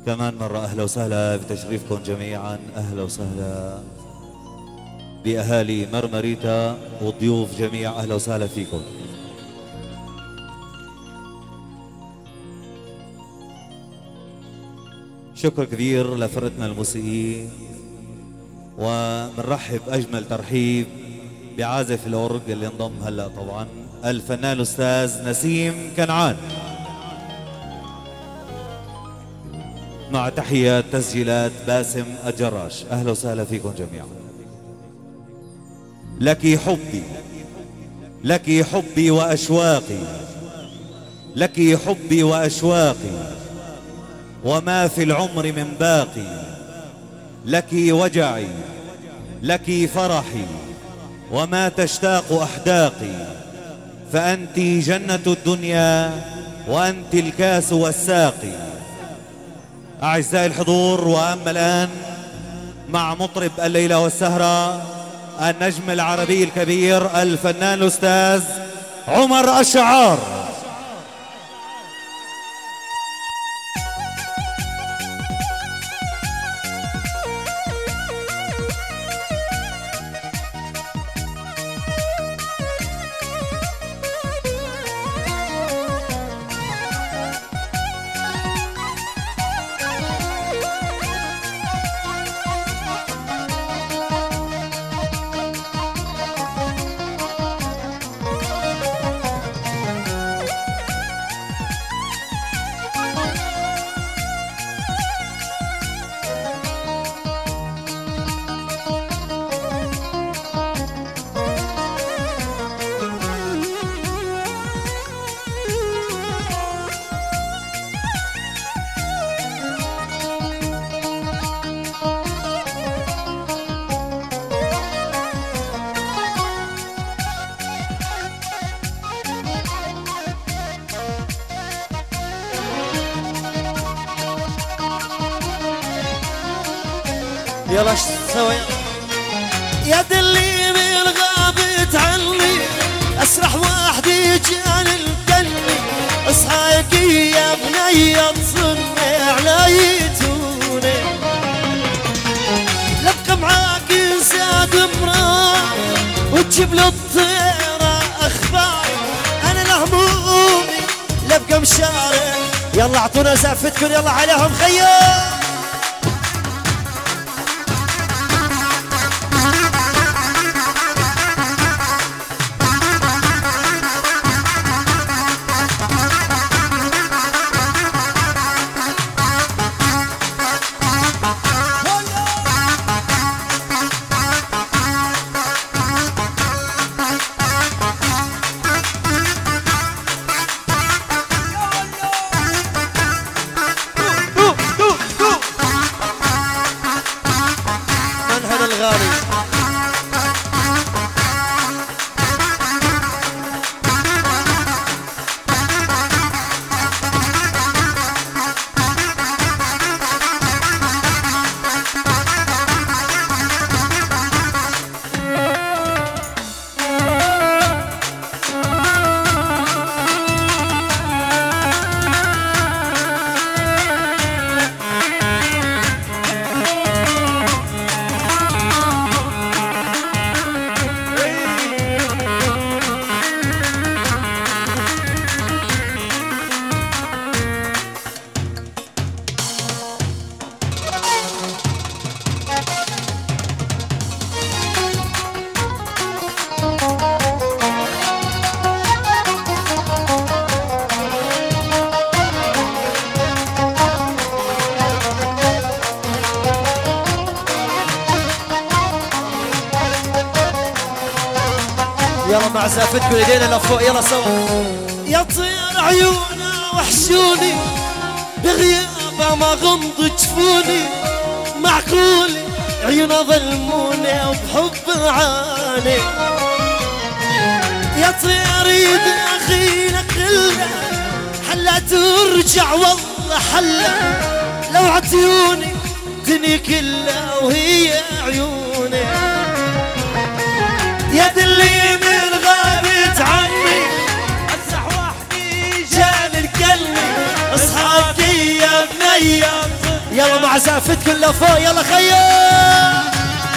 كمان مرة أهلا وسهلا بتشريفكم جميعا، أهلا وسهلا بأهالي مرمريتا والضيوف جميع، أهلا وسهلا فيكم. شكر كبير لفرقتنا الموسيقية، ومنرحب أجمل ترحيب بعازف الأورج اللي انضم هلأ طبعا الفنان الأستاذ نسيم كنعان، مع تحية تسجيلات باسم الجراش. أهلا وسهلا فيكم جميعا. لك حبي، لك حبي وأشواقي، لك حبي وأشواقي، وما في العمر من باقي، لك وجعي، لك فرحي، وما تشتاق أحداقي، فأنت جنة الدنيا وأنت الكاس والساقي. أعزائي الحضور، وأما الآن مع مطرب الليلة والسهرة النجم العربي الكبير الفنان الأستاذ عمر الشعار. يلا سوي يا دلي من غابت عني، اسرح وحدي جان القلبي، اصحاك يا بني تصني عليتوني، لبقى معاك زاد مرار وتجيب لي الطيرة اخبار، انا لهمومي لبقى مشاري. يلا اعطونا زعفتكم، يلا عليهم خيال. يلا مع زافتكم ايدينا لفوق، يلا سوا. يا طير عيونا وحشوني، بغيابه ما غمض جفوني، معقول عيونا ظلموني وبحب عاني. يا طير يد اخينا كله حلا ترجع والله حلا، لو عطيوني دني كلها وهي عيوني. يا دلي من غابت عني، اسح وحدي جان القلبي، اصحابي يا بني يلا مع زافتكم لفوق يلا خيال.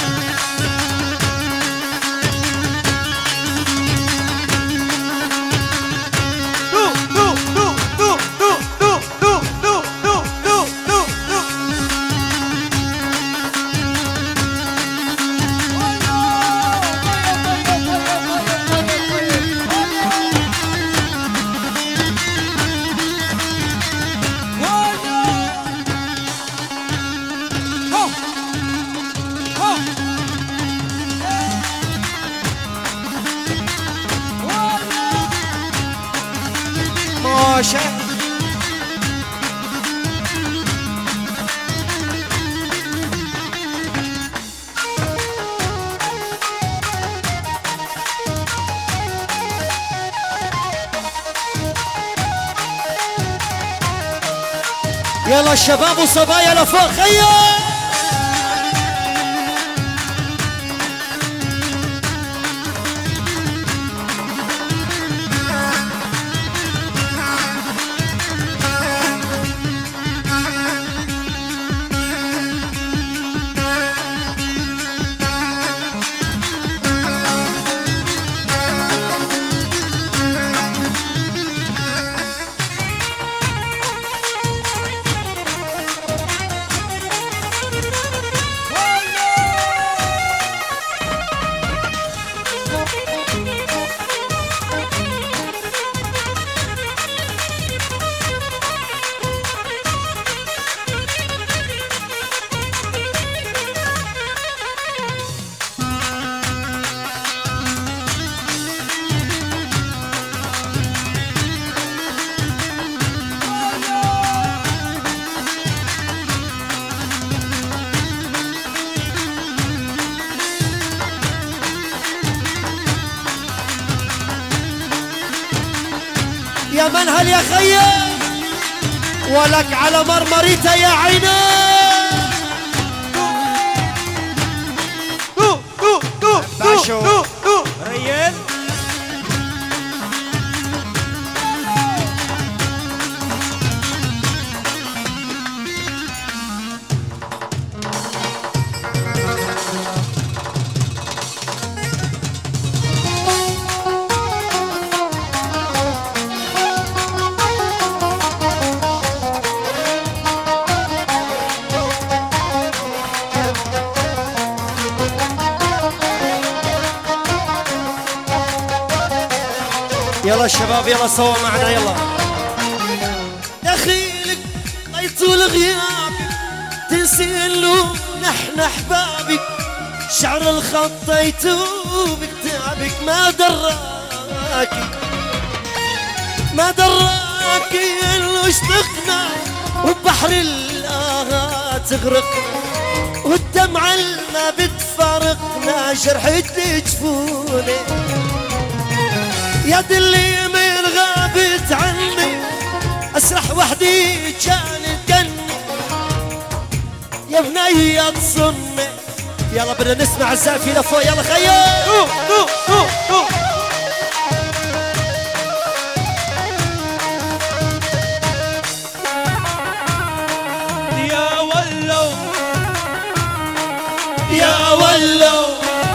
ماشي يلا الشباب وصبايا لفوق خيال. يا منهل يا خيال ولك على مرمريته يا عيني. ريال يلا الشباب يلا سوا معنا يلا. دخيلك طيطول غيابي تنسين له نحن احبابك شعر الخط يتوب كتابك ما دراكي انه اشتقنا وبحر الآهات تغرق والدمعة ما بتفارقنا جرحة جفوني يد اللي من غابت عني اسرح وحدي كان تجني يا بنية تصني. يلا بدنا نسمع الزافي لفوق يلا خيال. يا ولو يا ولو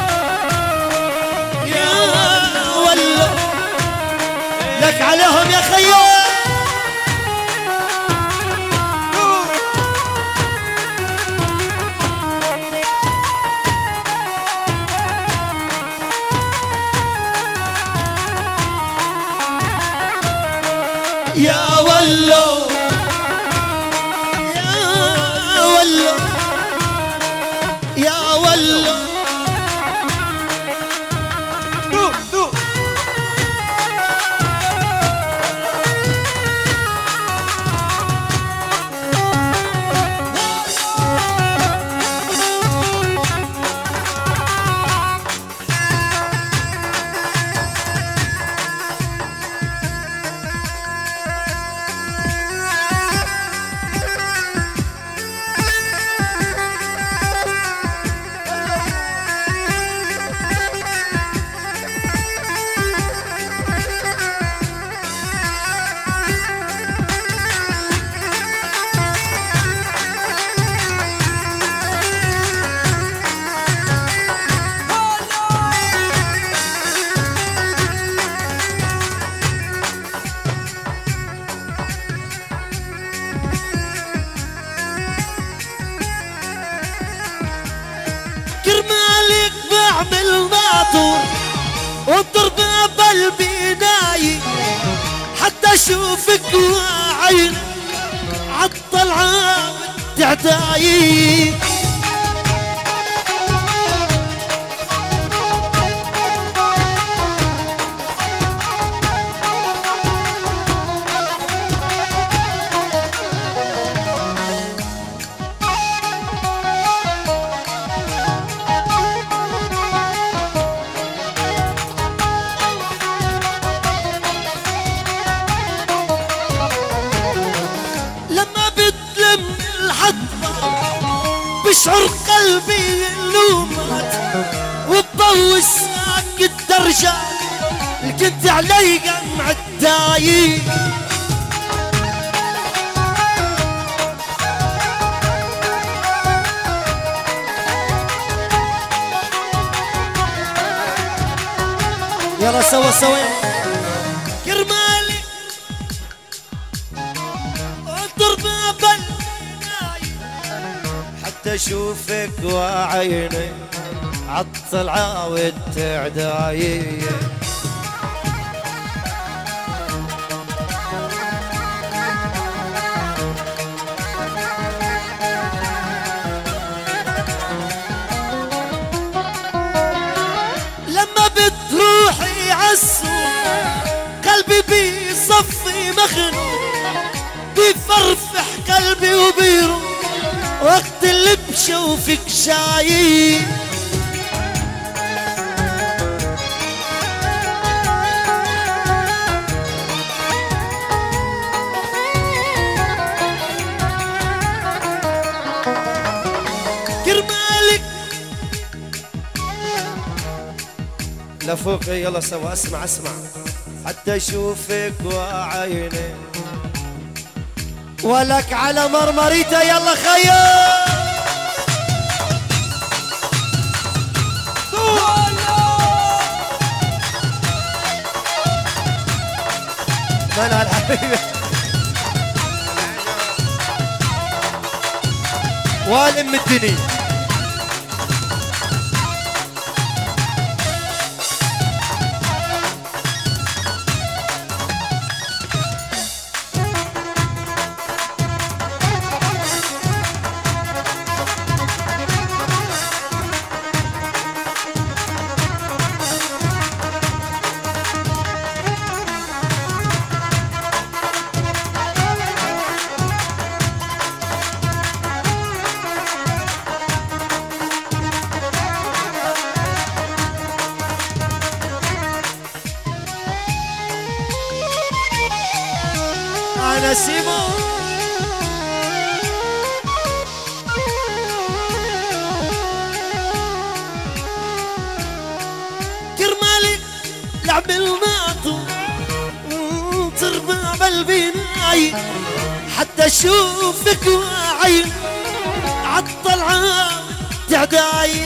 يا ولو لك عليهم يا خيال. يا ولو يا ولو يا ولو يعمل ناطور وتربى بالبناية حتى اشوفك وعين عالطلعة والتعداية. بشعر قلبي اللومات وبضوي ساق الدرجة كنت علي قمع الدايي. يلا سوا سوا كرمالي وضربة بالبناية حتى اشوفك وعيني عالطلعة والتعداية. لما بتروحي عالسوق قلبي بيصفي مخنوق بيفرفح قلبي وبيروح وقت اللي بشوفك جاي. كرمالك لفوق يلا سوا اسمع اسمع حتى اشوفك وعيني ولك على مرمريته. يلا خير منى الحبيبة والم الدنيا. أنا سيمو كرمالي لعب الماطو تربى بالبناي حتى اشوفك وعين عالطلعة تعداي.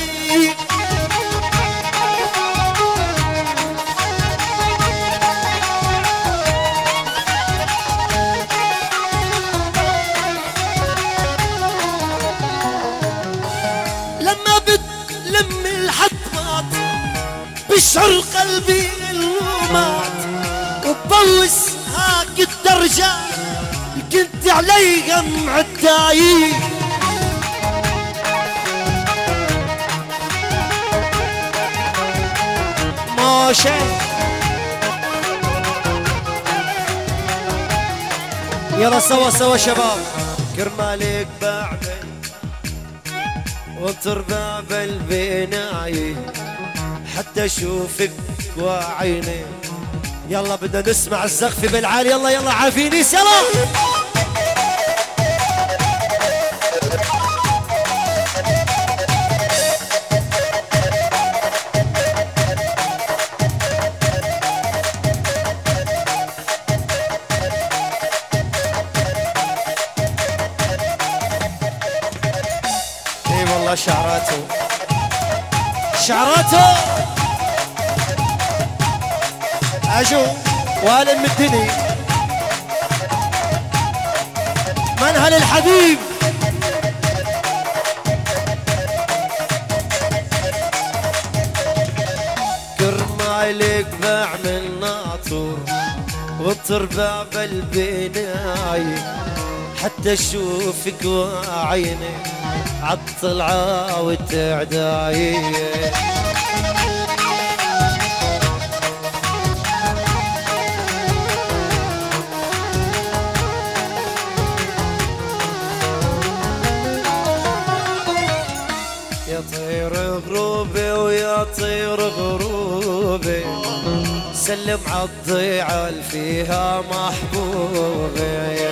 لما بتلم الحطمات بشعر قلبي اللومات وببوس هاك الدرجة كنت علي قمع الدايي. ماشي يلا سوا سوا شباب كرمالك بعدي وتربى بالبناية حتى اشوفك وعيني. يلا بدنا نسمع الزخف بالعالي. يلا يلا عافينيس يلا اي والله شعراته شعراته اجو والم الدنيا منهل الحبيب. لك بعمل ناطور وانطر باب البناية حتى اشوفك وعيني عالطلعة وتعداية. يا طير غروبي ويا طير غروبي سلم عالضيعة اللي فيها محبوبي.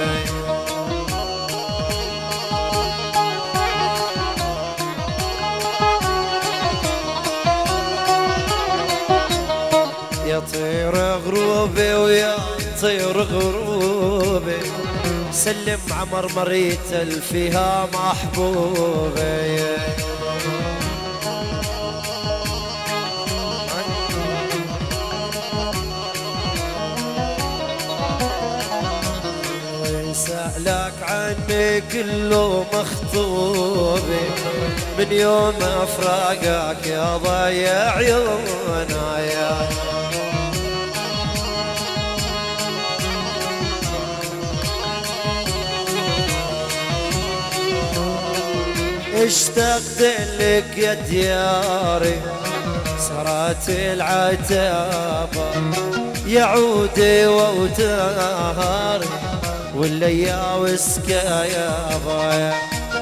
يا طير غروبي ويا طير غروبي سلم عمرمريت اللي فيها محبوبي. سألك عني كله مخطوبي من يوم افراقك يا ضيع عيونايا. اشتقت لك يا دياري صارت العتابة يا عودي واوتاري واللياوس يا ضايع.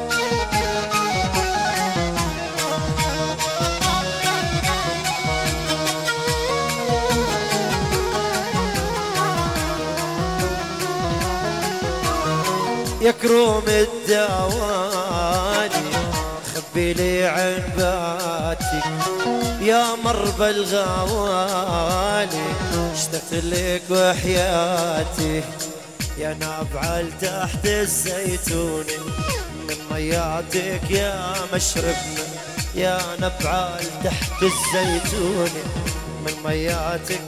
يا كروم الدواني خبي لي عن باتك يا مربى الغوالي اشتقت لك وحياتي يا نابعة تحت الزيتون من مياتك يا مشربنا يا نبعة تحت الزيتون من مياتك.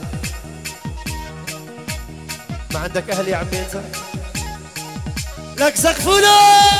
ما عندك اهل يا عميتك لك سقفونا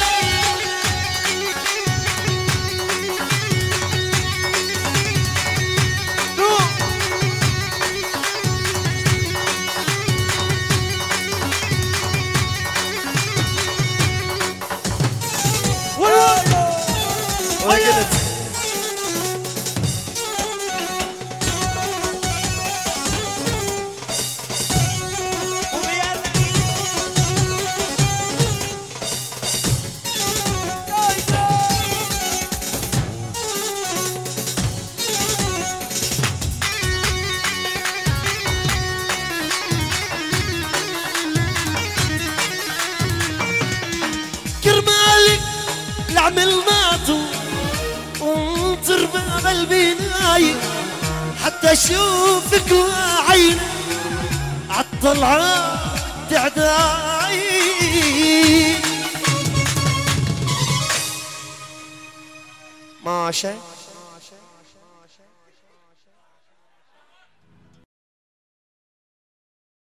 كرمالك العمل ناطو وانطر باب البناية حتى اشوفك وعيني عالطلعة تعداي. ماشي